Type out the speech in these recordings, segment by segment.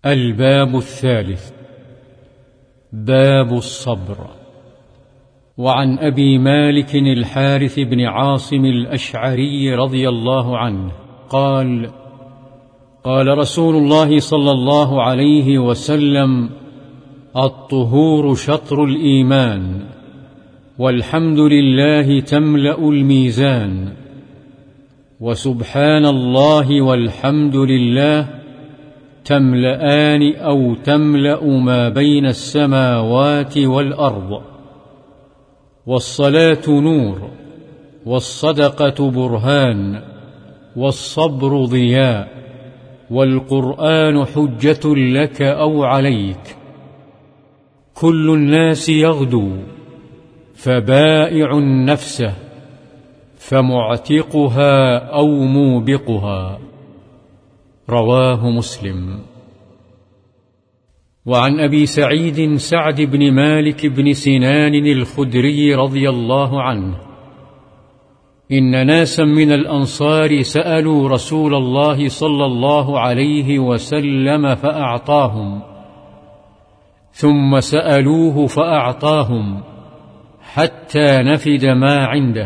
الباب الثالث. باب الصبر. وعن أبي مالك الحارث بن عاصم الأشعري رضي الله عنه قال: قال رسول الله صلى الله عليه وسلم: الطهور شطر الإيمان، والحمد لله تملأ الميزان، وسبحان الله والحمد لله تملأان أو تملأ ما بين السماوات والأرض. والصلاة نور، والصدقة برهان، والصبر ضياء، والقرآن حجة لك أو عليك. كل الناس يغدو، فبائع نفسه، فمعتقها أو موبقها. رواه مسلم. وعن أبي سعيد سعد بن مالك بن سنان الخدري رضي الله عنه: إن ناسا من الأنصار سألوا رسول الله صلى الله عليه وسلم فأعطاهم، ثم سألوه فأعطاهم، حتى نفد ما عنده،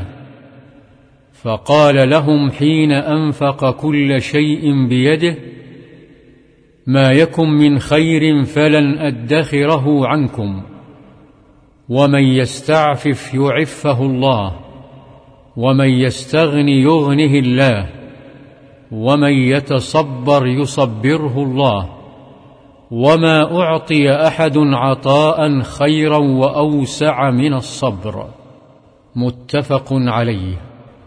فقال لهم حين أنفق كل شيء بيده: ما يكن من خير فلن أدخره عنكم، ومن يستعفف يعفه الله، ومن يستغن يغنه الله، ومن يتصبر يصبره الله، وما أعطي أحد عطاء خيرا وأوسع من الصبر. متفق عليه.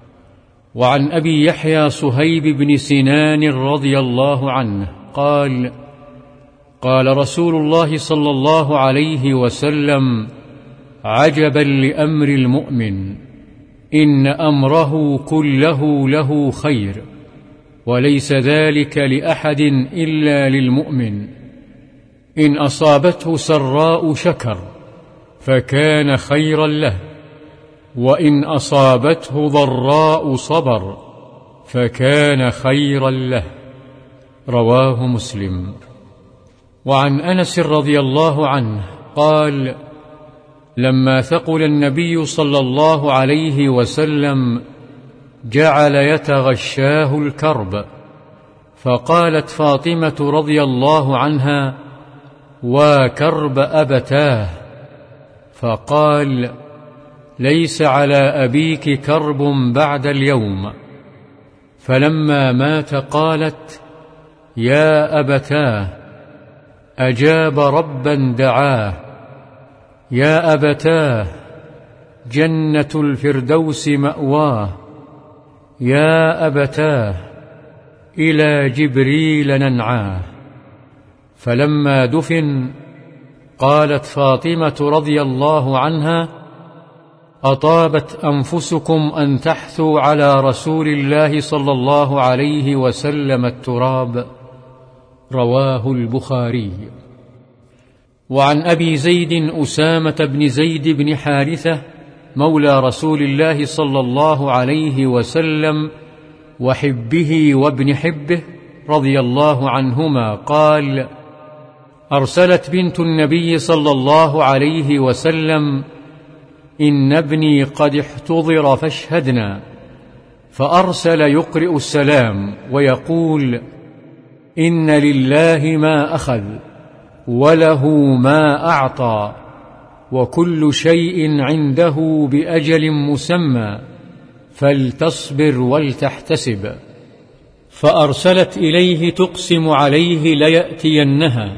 وعن أبي يحيى صهيب بن سنان رضي الله عنه قال: قال رسول الله صلى الله عليه وسلم: عجبا لأمر المؤمن، إن أمره كله له خير، وليس ذلك لأحد إلا للمؤمن. إن أصابته سراء شكر فكان خيرا له، وإن أصابته ضراء صبر فكان خيرا له. رواه مسلم. وعن أنس رضي الله عنه قال: لما ثقل النبي صلى الله عليه وسلم جعل يتغشاه الكرب، فقالت فاطمة رضي الله عنها: وكرب أبتاه. فقال: ليس على أبيك كرب بعد اليوم. فلما مات قالت: يا أبتاه، أجاب ربا دعاه. يا أبتاه، جنة الفردوس مأواه. يا أبتاه، إلى جبريل ننعاه. فلما دفن قالت فاطمة رضي الله عنها: أطابت أنفسكم أن تحثوا على رسول الله صلى الله عليه وسلم التراب. رواه البخاري. وعن أبي زيد أسامة بن زيد بن حارثة مولى رسول الله صلى الله عليه وسلم وحبه وابن حبه رضي الله عنهما قال: أرسلت بنت النبي صلى الله عليه وسلم: إن ابني قد احتضر فاشهدنا. فأرسل يقرئ السلام ويقول: إن لله ما أخذ، وله ما أعطى، وكل شيء عنده بأجل مسمى، فلتصبر ولتحتسب. فأرسلت إليه تقسم عليه ليأتينها،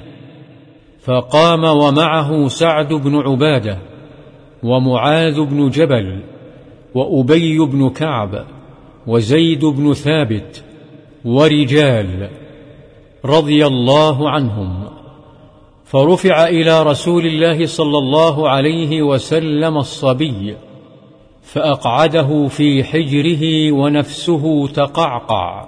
فقام ومعه سعد بن عبادة، ومعاذ بن جبل، وأبي بن كعب، وزيد بن ثابت، ورجال رضي الله عنهم. فرفع إلى رسول الله صلى الله عليه وسلم الصبي، فأقعده في حجره ونفسه تقعقع،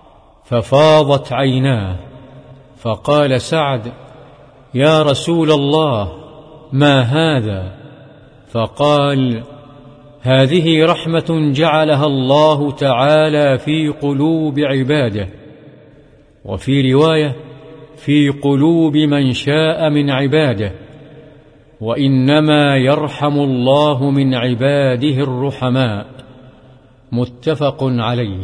ففاضت عيناه. فقال سعد: يا رسول الله، ما هذا؟ فقال: هذه رحمة جعلها الله تعالى في قلوب عباده. وفي رواية: في قلوب من شاء من عباده، وإنما يرحم الله من عباده الرحماء. متفق عليه.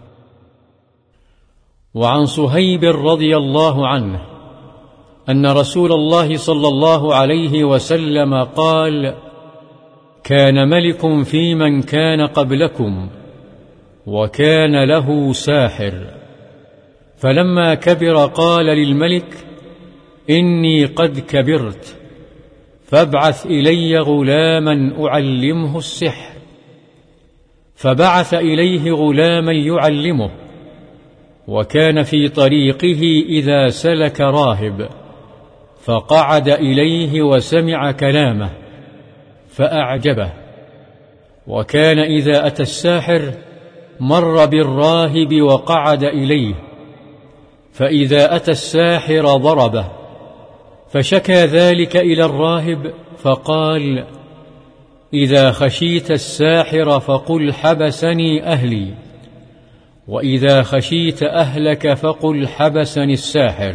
وعن صهيب رضي الله عنه أن رسول الله صلى الله عليه وسلم قال: كان ملك في من كان قبلكم، وكان له ساحر، فلما كبر قال للملك: إني قد كبرت، فابعث إلي غلاما أعلمه السحر. فبعث إليه غلاما يعلمه، وكان في طريقه إذا سلك راهب، فقعد إليه وسمع كلامه فأعجبه. وكان إذا أتى الساحر مر بالراهب وقعد إليه، فإذا أتى الساحر ضربه، فشكى ذلك إلى الراهب فقال: إذا خشيت الساحر فقل حبسني أهلي، وإذا خشيت أهلك فقل حبسني الساحر.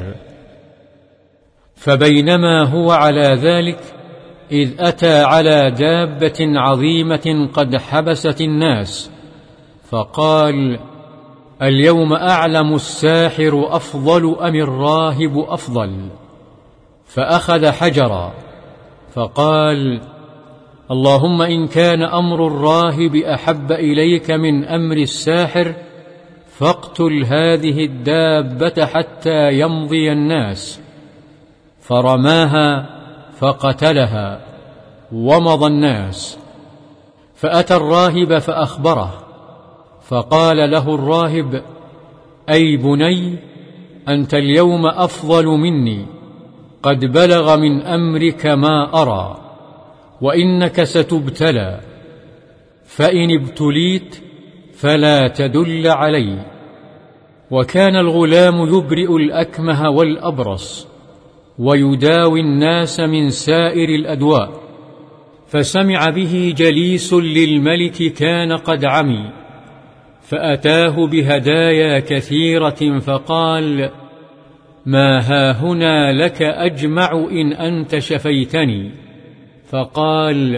فبينما هو على ذلك إذ أتى على دابة عظيمة قد حبست الناس، فقال: اليوم أعلم الساحر أفضل أم الراهب أفضل؟ فأخذ حجرا فقال: اللهم إن كان أمر الراهب أحب إليك من أمر الساحر فاقتل هذه الدابة حتى يمضي الناس. فرماها فقتلها ومضى الناس. فأتى الراهب فأخبره، فقال له الراهب: أي بني، أنت اليوم أفضل مني، قد بلغ من أمرك ما أرى، وإنك ستبتلى، فإن ابتليت فلا تدل علي. وكان الغلام يبرئ الأكمه والأبرص، ويداوي الناس من سائر الأدواء. فسمع به جليس للملك كان قد عمي، فأتاه بهدايا كثيرة فقال: ما هاهنا لك أجمع إن أنت شفيتني. فقال: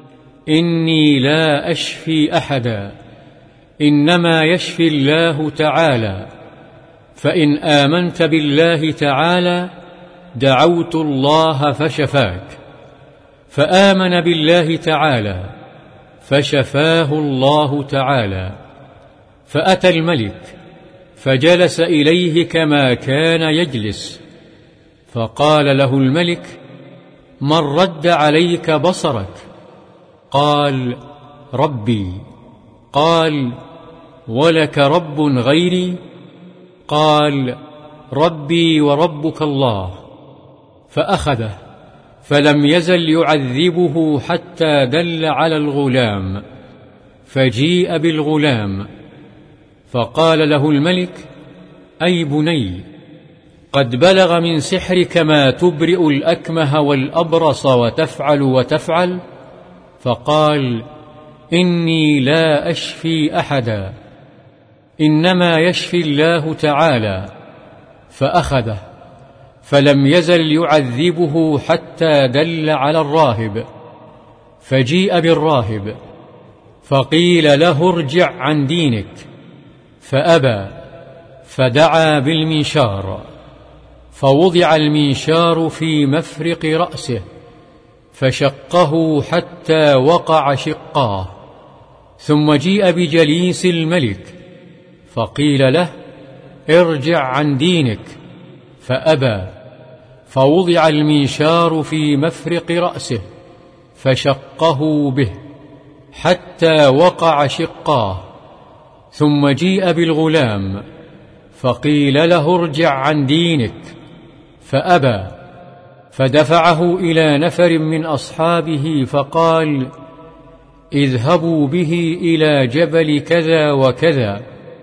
إني لا أشفي أحدا، إنما يشفي الله تعالى، فإن آمنت بالله تعالى دعوت الله فشفاك. فآمن بالله تعالى فشفاه الله تعالى. فأتى الملك فجلس إليه كما كان يجلس، فقال له الملك: من رد عليك بصرك؟ قال: ربي. قال: ولك رب غيري؟ قال: ربي وربك الله. فأخذه فلم يزل يعذبه حتى دل على الغلام، فجيء بالغلام، فقال له الملك: أي بني، قد بلغ من سحرك ما تبرئ الأكمه والأبرص وتفعل وتفعل. فقال: إني لا أشفي أحدا، إنما يشفي الله تعالى. فأخذه فلم يزل يعذبه حتى دل على الراهب، فجيء بالراهب، فقيل له: ارجع عن دينك، فأبى، فدعا بالمنشار، فوضع المنشار في مفرق رأسه، فشقه حتى وقع شقاه. ثم جيء بجليس الملك، فقيل له: ارجع عن دينك، فأبى، فوضع المنشار في مفرق رأسه، فشقه به حتى وقع شقاه. ثم جيء بالغلام، فقيل له: ارجع عن دينك، فأبى، فدفعه إلى نفر من أصحابه فقال: اذهبوا به إلى جبل كذا وكذا،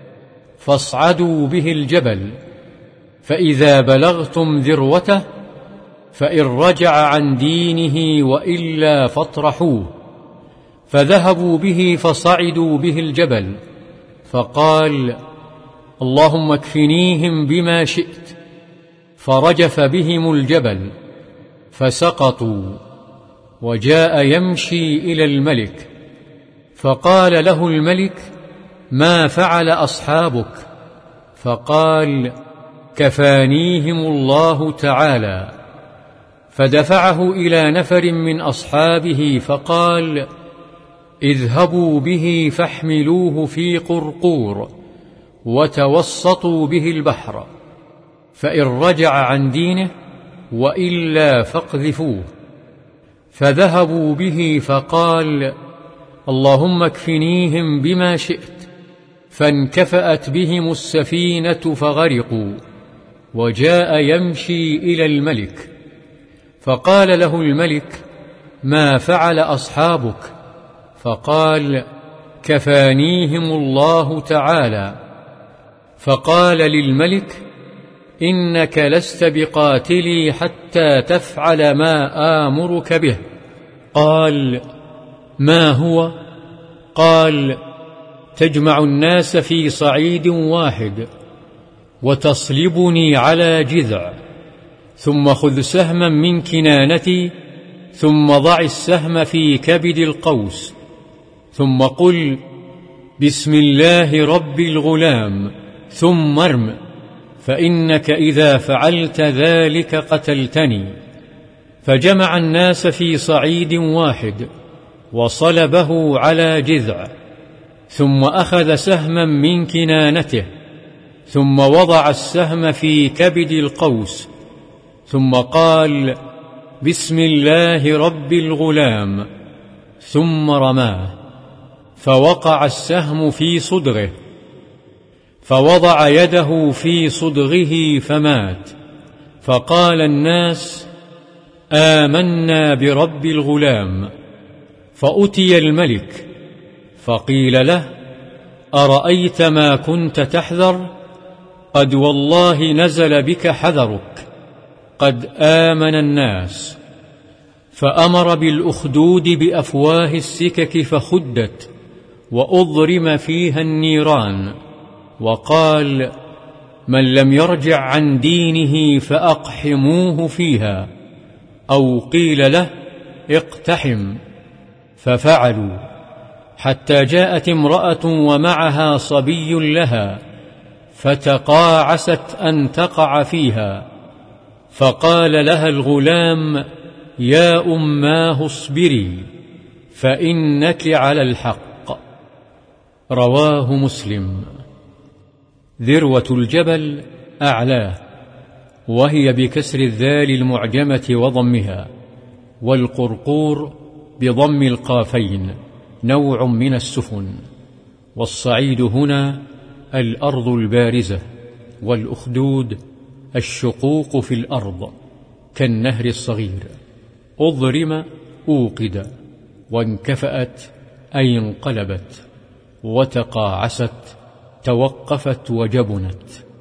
فاصعدوا به الجبل، فإذا بلغتم ذروته فإن رجع عن دينه وإلا فاطرحوه. فذهبوا به فصعدوا به الجبل، فقال: اللهم اكفنيهم بما شئت. فرجف بهم الجبل فسقطوا، وجاء يمشي إلى الملك، فقال له الملك: ما فعل أصحابك؟ فقال: كفانيهم الله تعالى. فدفعه إلى نفر من أصحابه فقال: اذهبوا به فاحملوه في قرقور وتوسطوا به البحر، فإن رجع عن دينه وإلا فاقذفوه. فذهبوا به فقال: اللهم اكفنيهم بما شئت. فانكفأت بهم السفينة فغرقوا، وجاء يمشي إلى الملك، فقال له الملك: ما فعل أصحابك؟ فقال: كفانيهم الله تعالى. فقال للملك: إنك لست بقاتلي حتى تفعل ما آمرك به. قال: ما هو؟ قال: تجمع الناس في صعيد واحد، وتصلبني على جذع، ثم خذ سهما من كنانتي، ثم ضع السهم في كبد القوس، ثم قل: بسم الله رب الغلام، ثم ارم، فإنك إذا فعلت ذلك قتلتني. فجمع الناس في صعيد واحد وصلبه على جذع، ثم أخذ سهما من كنانته، ثم وضع السهم في كبد القوس، ثم قال: بسم الله رب الغلام، ثم رماه، فوقع السهم في صدغه، فوضع يده في صدغه فمات. فقال الناس: آمنا برب الغلام. فأتي الملك فقيل له: أرأيت ما كنت تحذر؟ قد والله نزل بك حذرك، قد آمن الناس. فأمر بالأخدود بأفواه السكك فخدت، وأضرم فيها النيران، وقال: من لم يرجع عن دينه فأقحموه فيها، أو قيل له: اقتحم. ففعلوا، حتى جاءت امرأة ومعها صبي لها، فتقاعست أن تقع فيها، فقال لها الغلام: يا أماه اصبري، فإنك على الحق. رواه مسلم. ذروة الجبل أعلاه، وهي بكسر الذال المعجمة وضمها، والقرقور بضم القافين نوع من السفن. والصعيد هنا الأرض البارزة، والأخدود الشقوق في الأرض كالنهر الصغير. أضرم أوقد، وانكفأت أي انقلبت، وتقاعست توقفت وجبنت.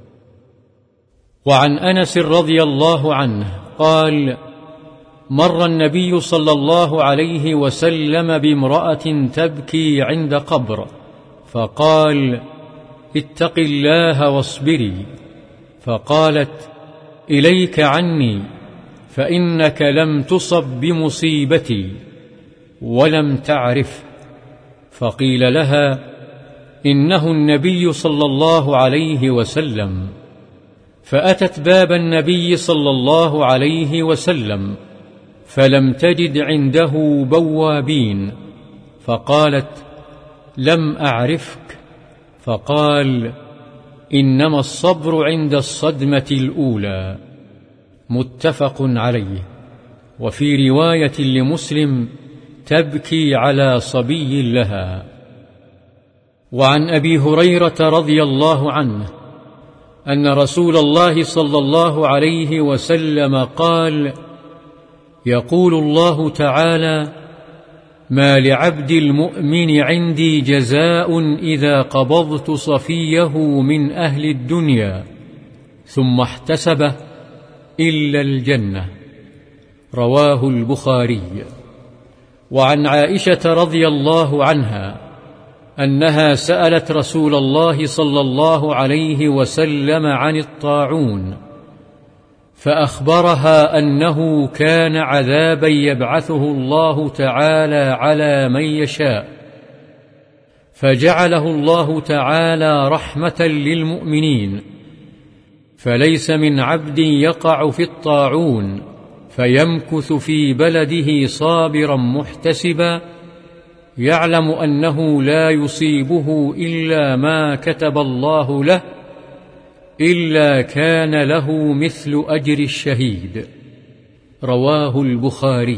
وعن أنس رضي الله عنه قال: مر النبي صلى الله عليه وسلم بامرأة تبكي عند قبر، فقال: اتق الله واصبري. فقالت: إليك عني، فإنك لم تصب بمصيبتي ولم تعرف. فقيل لها: إنه النبي صلى الله عليه وسلم. فأتت باب النبي صلى الله عليه وسلم، فلم تجد عنده بوابين، فقالت: لم أعرفك. فقال: إنما الصبر عند الصدمة الأولى. متفق عليه. وفي رواية لمسلم: تبكي على صبي لها. وعن أبي هريرة رضي الله عنه أن رسول الله صلى الله عليه وسلم قال: يقول الله تعالى: ما لعبد المؤمن عندي جزاء إذا قبضت صفيه من أهل الدنيا ثم احتسبه إلا الجنة. رواه البخاري. وعن عائشة رضي الله عنها أنها سألت رسول الله صلى الله عليه وسلم عن الطاعون، فأخبرها أنه كان عذابا يبعثه الله تعالى على من يشاء، فجعله الله تعالى رحمة للمؤمنين، فليس من عبد يقع في الطاعون فيمكث في بلده صابرا محتسبا يعلم أنه لا يصيبه إلا ما كتب الله له إلا كان له مثل أجر الشهيد. رواه البخاري.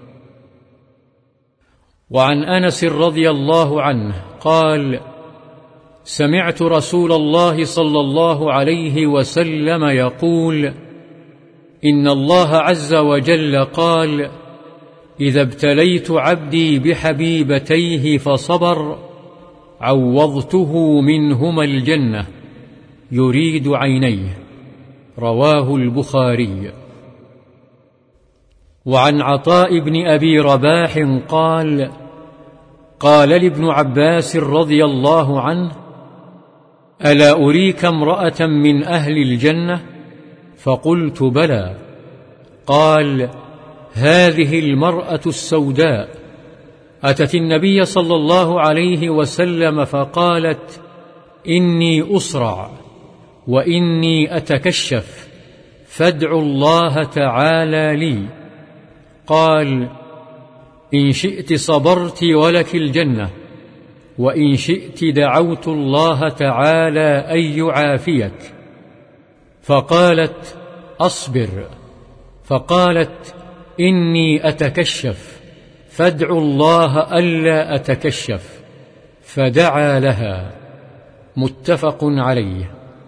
وعن أنس رضي الله عنه قال: سمعت رسول الله صلى الله عليه وسلم يقول: إن الله عز وجل قال: إذا ابتليت عبدي بحبيبتيه فصبر عوضته منهما الجنة، يريد عينيه. رواه البخاري. وعن عطاء بن أبي رباح قال: قال لابن عباس رضي الله عنه: ألا أريك امرأة من أهل الجنة؟ فقلت: بلى. قال: هذه المرأة السوداء أتت النبي صلى الله عليه وسلم فقالت: إني أصرع وإني أتكشف، فادعوا الله تعالى لي. قال: إن شئت صبرت ولك الجنة، وإن شئت دعوت الله تعالى أن يعافيك. فقالت: أصبر. فقالت: إني أتكشف، فادعوا الله ألا أتكشف. فدعا لها. متفق عليه.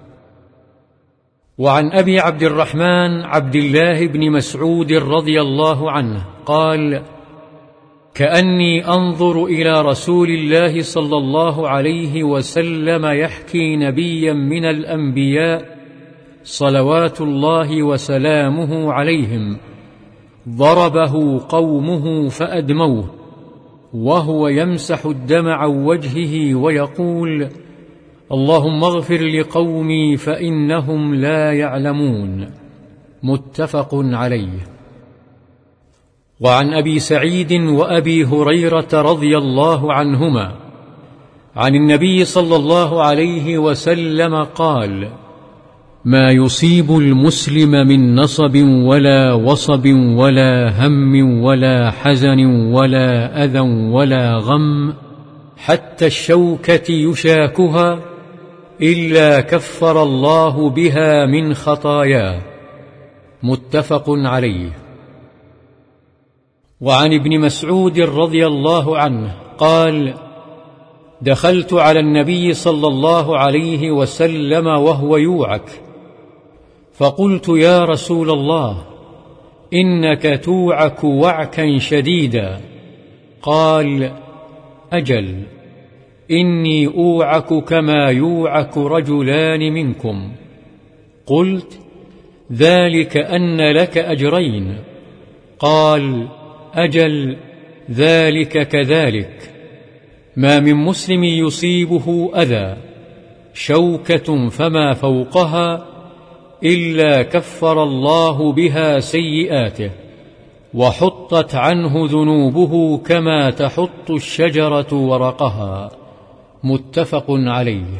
وعن أبي عبد الرحمن عبد الله بن مسعود رضي الله عنه قال: كأني أنظر إلى رسول الله صلى الله عليه وسلم يحكي نبيا من الأنبياء صلوات الله وسلامه عليهم ضربه قومه فأدموه، وهو يمسح الدم عن وجهه ويقول: اللهم اغفر لقومي فإنهم لا يعلمون. متفق عليه. وعن أبي سعيد وأبي هريرة رضي الله عنهما عن النبي صلى الله عليه وسلم قال: ما يصيب المسلم من نصب ولا وصب ولا هم ولا حزن ولا أذى ولا غم حتى الشوكة يشاكها إلا كفر الله بها من خطاياه. متفق عليه. وعن ابن مسعود رضي الله عنه قال: دخلت على النبي صلى الله عليه وسلم وهو يوعك، فقلت: يا رسول الله، إنك توعك وعكا شديدا. قال: أجل، إني أوعك كما يوعك رجلان منكم. قلت: ذلك أن لك أجرين. قال: أجل، ذلك كذلك. ما من مسلم يصيبه أذى شوكة فما فوقها إلا كفر الله بها سيئاته، وحطت عنه ذنوبه كما تحط الشجرة ورقها. متفق عليه.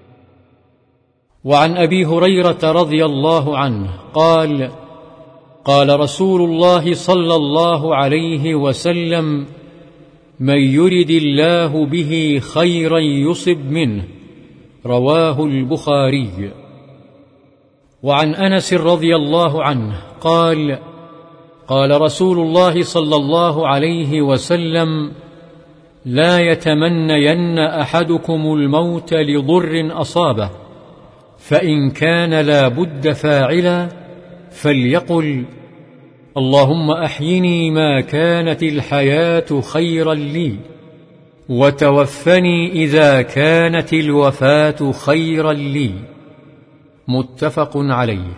وعن أبي هريرة رضي الله عنه قال: قال رسول الله صلى الله عليه وسلم: من يرد الله به خيرا يصب منه. رواه البخاري. وعن أنس رضي الله عنه قال: قال رسول الله صلى الله عليه وسلم: لا يتمنين أحدكم الموت لضر أصابه، فإن كان لا بد فاعلا فليقل: اللهم أحيني ما كانت الحياة خيرا لي، وتوفني إذا كانت الوفاة خيرا لي. متفق عليه.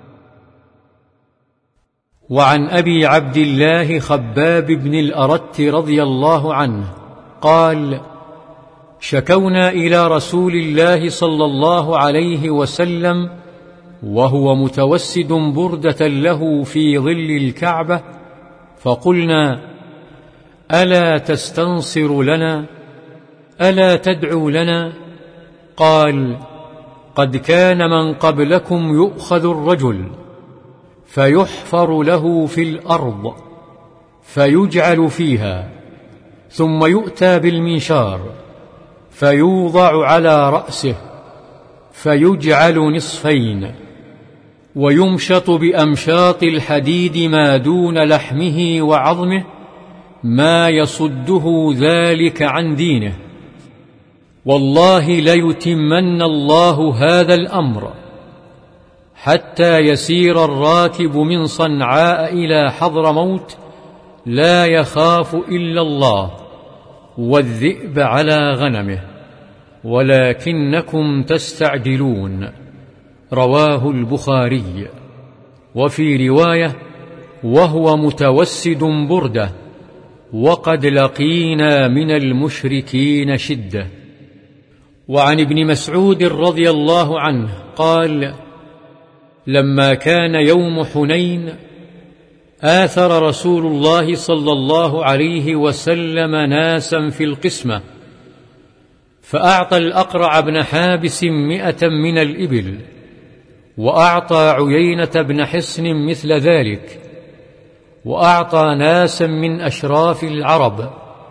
وعن أبي عبد الله خباب بن الأرت رضي الله عنه قال: شكونا إلى رسول الله صلى الله عليه وسلم وهو متوسد بردة له في ظل الكعبة، فقلنا: ألا تستنصر لنا؟ ألا تدعو لنا؟ قال: قد كان من قبلكم يؤخذ الرجل فيحفر له في الأرض فيجعل فيها، ثم يؤتى بالمنشار فيوضع على رأسه فيجعل نصفين، ويمشط بأمشاط الحديد ما دون لحمه وعظمه ما يصده ذلك عن دينه. والله ليتمن الله هذا الأمر حتى يسير الراكب من صنعاء إلى حضرموت لا يخاف إلا الله والذئب على غنمه، ولكنكم تستعجلون. رواه البخاري. وفي رواية: وهو متوسد بردة، وقد لقينا من المشركين شدة. وعن ابن مسعود رضي الله عنه قال: لما كان يوم حنين آثر رسول الله صلى الله عليه وسلم ناسا في القسمة، فأعطى الأقرع بن حابس 100 من الإبل، وأعطى عيينة بن حصن مثل ذلك، وأعطى ناسا من أشراف العرب،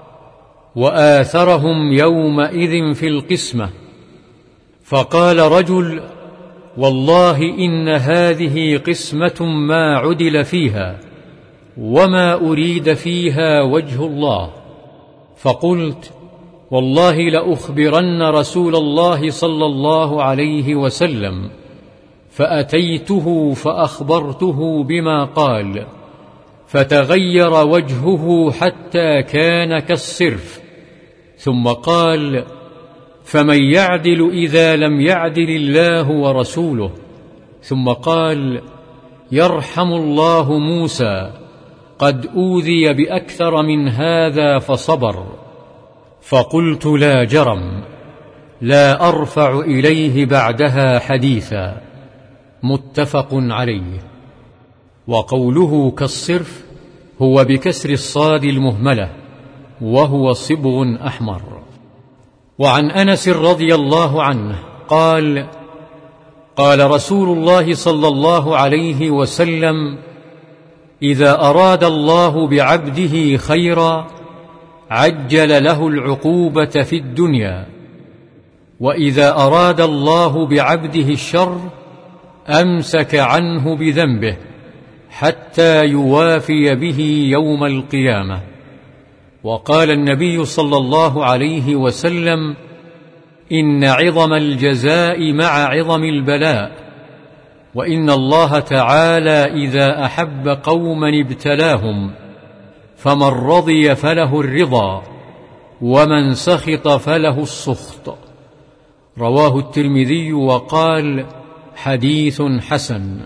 وآثرهم يومئذ في القسمة. فقال رجل: والله إن هذه قسمة ما عدل فيها وما أريد فيها وجه الله. فقلت: والله لأخبرن رسول الله صلى الله عليه وسلم، فأتيته فأخبرته بما قال، فتغير وجهه حتى كان كالصرف، ثم قال: فمن يعدل إذا لم يعدل الله ورسوله؟ ثم قال: يرحم الله موسى، قد أوذي بأكثر من هذا فصبر. فقلت: لا جرم، لا أرفع إليه بعدها حديثا. متفق عليه. وقوله كالصرف هو بكسر الصاد المهملة، وهو صبغ أحمر. وعن أنس رضي الله عنه قال: قال رسول الله صلى الله عليه وسلم: إذا أراد الله بعبده خيرا عجل له العقوبة في الدنيا، وإذا أراد الله بعبده الشر أمسك عنه بذنبه حتى يوافي به يوم القيامة. وقال النبي صلى الله عليه وسلم: إن عظم الجزاء مع عظم البلاء، وإن الله تعالى إذا أحب قوما ابتلاهم، فمن رضي فله الرضا، ومن سخط فله السخط. رواه الترمذي وقال: حديث حسن.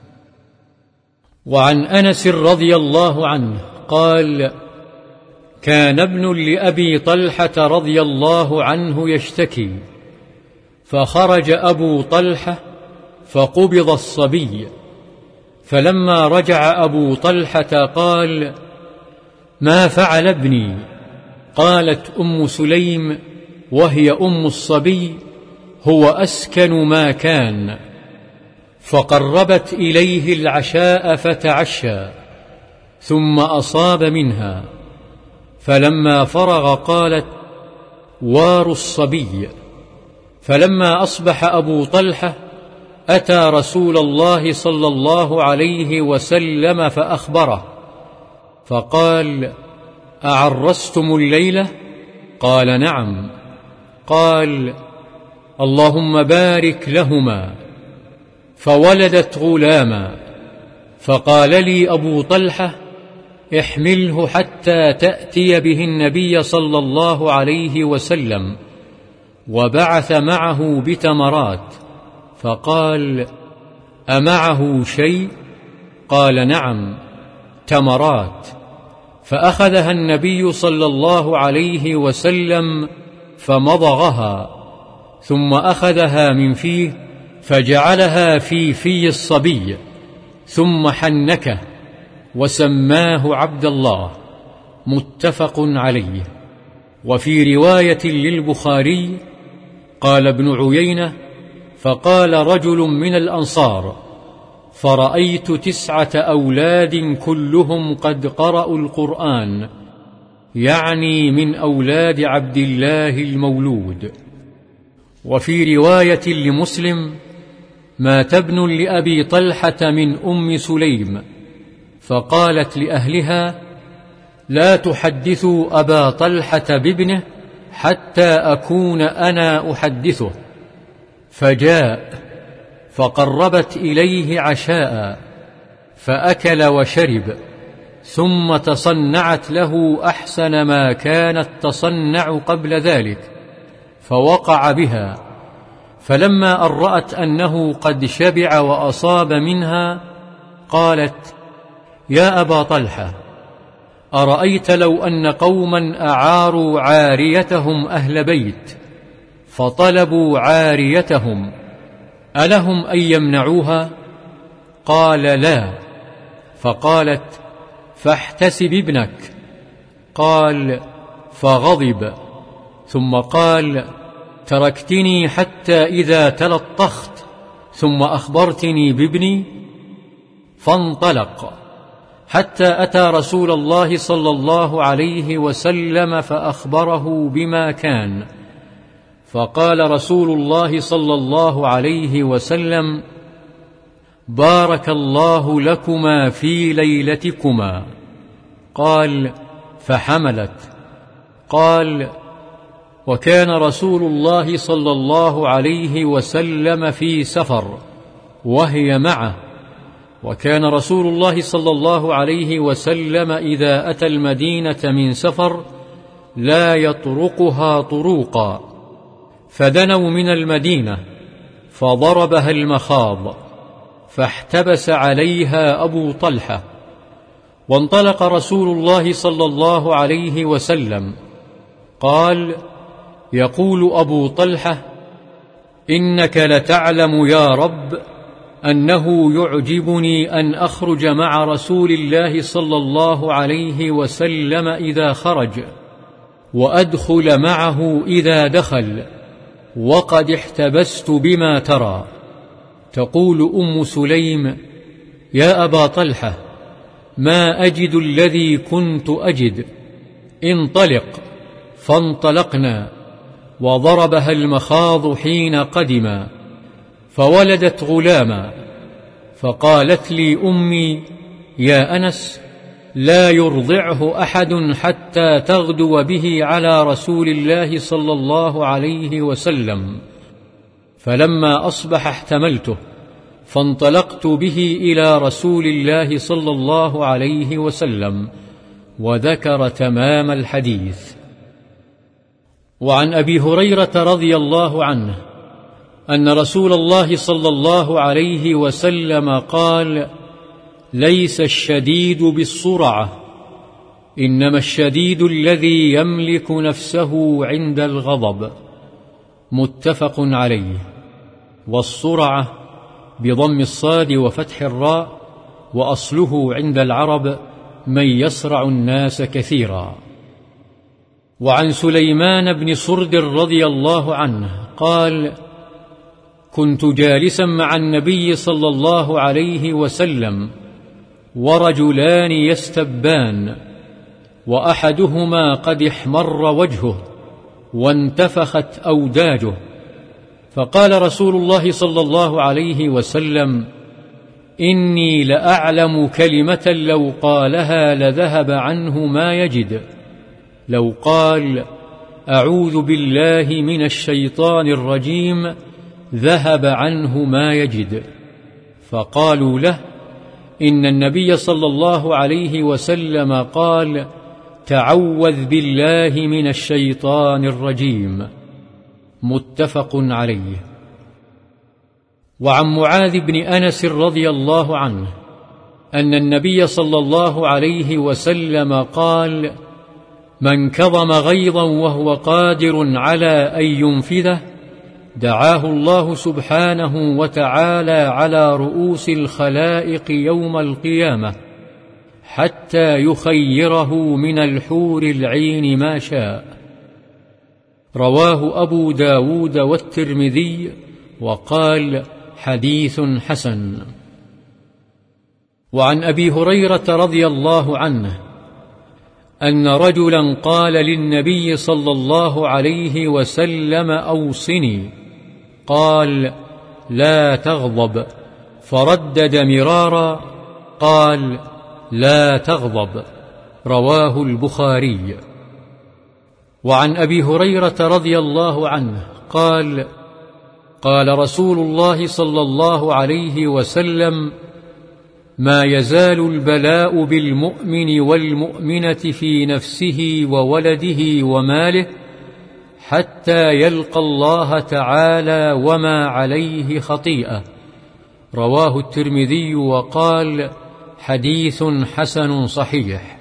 وعن أنس رضي الله عنه قال: كان ابن لأبي طلحة رضي الله عنه يشتكي، فخرج أبو طلحة فقبض الصبي، فلما رجع أبو طلحة قال: ما فعل ابني؟ قالت أم سليم وهي أم الصبي: هو أسكن ما كان. فقربت إليه العشاء فتعشى، ثم أصاب منها، فلما فرغ قالت: وار الصبي. فلما أصبح أبو طلحة أتى رسول الله صلى الله عليه وسلم فأخبره، فقال: أعرستم الليلة؟ قال: نعم. قال: اللهم بارك لهما. فولدت غلاما، فقال لي أبو طلحة: احمله حتى تأتي به النبي صلى الله عليه وسلم، وبعث معه بتمرات، فقال: أمعه شيء؟ قال: نعم، تمرات. فأخذها النبي صلى الله عليه وسلم فمضغها، ثم أخذها من فيه فجعلها في الصبي ثم حنكه وسماه عبد الله، متفق عليه. وفي رواية للبخاري قال ابن عيينة: فقال رجل من الأنصار: فرأيت 9 أولاد كلهم قد قرأوا القرآن، يعني من أولاد عبد الله المولود. وفي رواية لمسلم: مات ابن لأبي طلحة من أم سليم، فقالت لأهلها: لا تحدثوا أبا طلحة بابنه حتى أكون أنا أحدثه. فجاء فقربت إليه عشاء فأكل وشرب، ثم تصنعت له أحسن ما كانت تصنع قبل ذلك، فوقع بها. فلما أن رأت أنه قد شبع وأصاب منها قالت: يا أبا طلحة، أرأيت لو أن قوما أعاروا عاريتهم أهل بيت فطلبوا عاريتهم، ألهم أن يمنعوها؟ قال: لا. فقالت: فاحتسب ابنك. قال: فغضب، ثم قال: تركتني حتى إذا تلطخت ثم أخبرتني بابني؟ فانطلق حتى أتى رسول الله صلى الله عليه وسلم فأخبره بما كان. فقال رسول الله صلى الله عليه وسلم: بارك الله لكما في ليلتكما. قال: فحملت. قال: وكان رسول الله صلى الله عليه وسلم في سفر وهي معه، وكان رسول الله صلى الله عليه وسلم إذا أتى المدينة من سفر لا يطرقها طروقا، فدنوا من المدينة فضربها المخاض، فاحتبس عليها أبو طلحة. وانطلق رسول الله صلى الله عليه وسلم. قال: يقول أبو طلحة: إنك لتعلم يا رب أنه يعجبني أن أخرج مع رسول الله صلى الله عليه وسلم إذا خرج، وأدخل معه إذا دخل، وقد احتبست بما ترى. تقول أم سليم: يا أبا طلحة، ما أجد الذي كنت أجد، انطلق. فانطلقنا، وضربها المخاض حين قدما، فولدت غلاما. فقالت لي أمي: يا أنس، لا يرضعه أحد حتى تغدو به على رسول الله صلى الله عليه وسلم. فلما أصبح احتملته، فانطلقت به إلى رسول الله صلى الله عليه وسلم، وذكر تمام الحديث. وعن أبي هريرة رضي الله عنه أن رسول الله صلى الله عليه وسلم قال: ليس الشديد بالصرعة، إنما الشديد الذي يملك نفسه عند الغضب. متفق عليه. والصرعة بضم الصاد وفتح الراء، وأصله عند العرب من يصرع الناس كثيرا. وعن سليمان بن صرد رضي الله عنه قال: كنت جالسا مع النبي صلى الله عليه وسلم، ورجلان يستبان، وأحدهما قد احمر وجهه وانتفخت أوداجه، فقال رسول الله صلى الله عليه وسلم: إني لأعلم كلمة لو قالها لذهب عنه ما يجد، لو قال: أعوذ بالله من الشيطان الرجيم، ذهب عنه ما يجد. فقالوا له: إن النبي صلى الله عليه وسلم قال: تعوذ بالله من الشيطان الرجيم. متفق عليه. وعن معاذ بن أنس رضي الله عنه أن النبي صلى الله عليه وسلم قال: من كظم غيظا وهو قادر على أن ينفذه دعاه الله سبحانه وتعالى على رؤوس الخلائق يوم القيامة حتى يخيره من الحور العين ما شاء. رواه أبو داود والترمذي وقال: حديث حسن. وعن أبي هريرة رضي الله عنه أن رجلا قال للنبي صلى الله عليه وسلم: أوصني. قال: لا تغضب. فردد مرارا قال: لا تغضب. رواه البخاري. وعن أبي هريرة رضي الله عنه قال: قال رسول الله صلى الله عليه وسلم: ما يزال البلاء بالمؤمن والمؤمنة في نفسه وولده وماله حتى يلقى الله تعالى وما عليه خطيئة. رواه الترمذي وقال: حديث حسن صحيح.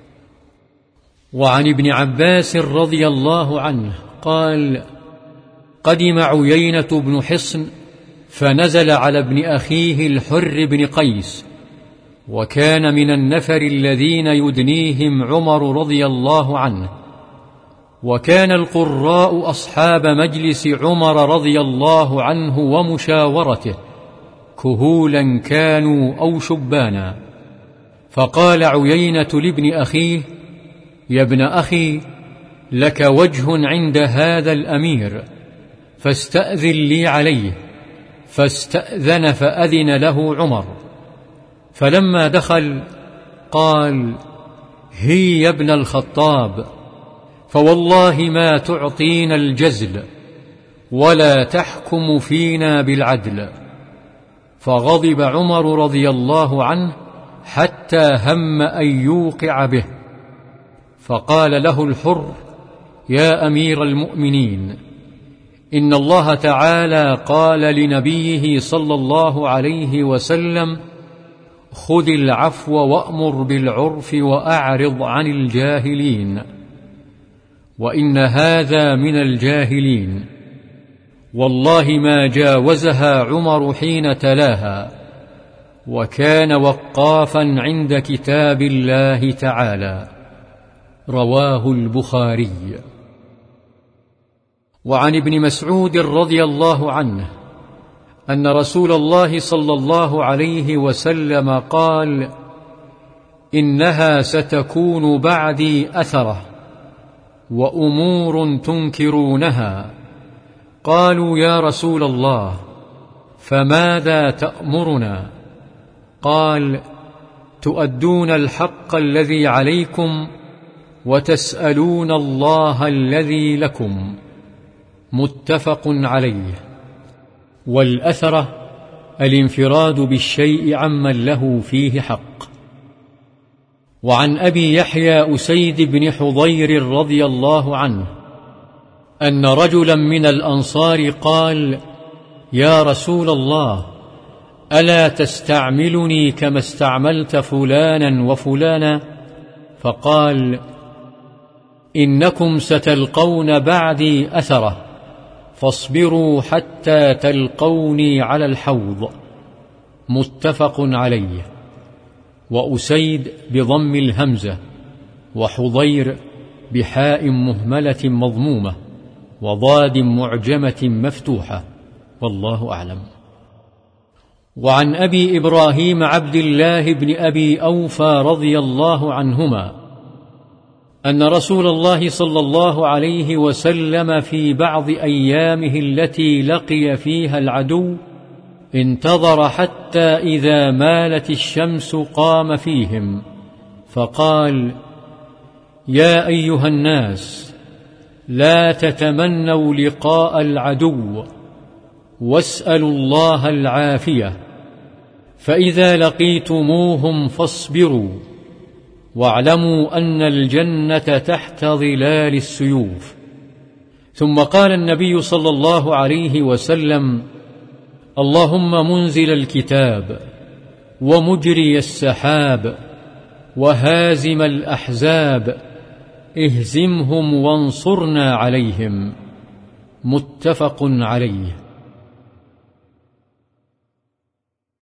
وعن ابن عباس رضي الله عنه قال: قدم عيينة بن حصن فنزل على ابن أخيه الحر بن قيس، وكان من النفر الذين يدنيهم عمر رضي الله عنه، وكان القراء أصحاب مجلس عمر رضي الله عنه ومشاورته، كهولا كانوا أو شبانا. فقال عيينة لابن أخيه: يا ابن أخي، لك وجه عند هذا الأمير، فاستأذن لي عليه. فاستأذن فأذن له عمر، فلما دخل قال: هي يا ابن الخطاب، فوالله ما تعطينا الجزل ولا تحكم فينا بالعدل. فغضب عمر رضي الله عنه حتى هم أن يوقع به، فقال له الحر: يا أمير المؤمنين، إن الله تعالى قال لنبيه صلى الله عليه وسلم: خذ العفو وأمر بالعرف وأعرض عن الجاهلين. وإن هذا من الجاهلين. والله ما جاوزها عمر حين تلاها، وكان وقافا عند كتاب الله تعالى. رواه البخاري. وعن ابن مسعود رضي الله عنه أن رسول الله صلى الله عليه وسلم قال: إنها ستكون بعدي أثرة وأمور تنكرونها. قالوا: يا رسول الله، فماذا تأمرنا؟ قال: تؤدون الحق الذي عليكم وتسألون الله الذي لكم. متفق عليه. والأثرة الانفراد بالشيء عمن له فيه حق. وعن أبي يحيى أسيد بن حضير رضي الله عنه أن رجلا من الأنصار قال: يا رسول الله، ألا تستعملني كما استعملت فلانا وفلانا؟ فقال: إنكم ستلقون بعدي أثرة، فاصبروا حتى تلقوني على الحوض. متفق عليه. وأسيد بضم الهمزة، وحضير بحاء مهملة مضمومة، وضاد معجمة مفتوحة، والله أعلم. وعن أبي إبراهيم عبد الله بن أبي أوفى رضي الله عنهما أن رسول الله صلى الله عليه وسلم في بعض أيامه التي لقي فيها العدو انتظر حتى إذا مالت الشمس قام فيهم، فقال: يا أيها الناس، لا تتمنوا لقاء العدو، واسألوا الله العافية، فإذا لقيتموهم فاصبروا، واعلموا أن الجنة تحت ظلال السيوف. ثم قال النبي صلى الله عليه وسلم: اللهم منزل الكتاب، ومجري السحاب، وهازم الأحزاب، اهزمهم وانصرنا عليهم. متفق عليه.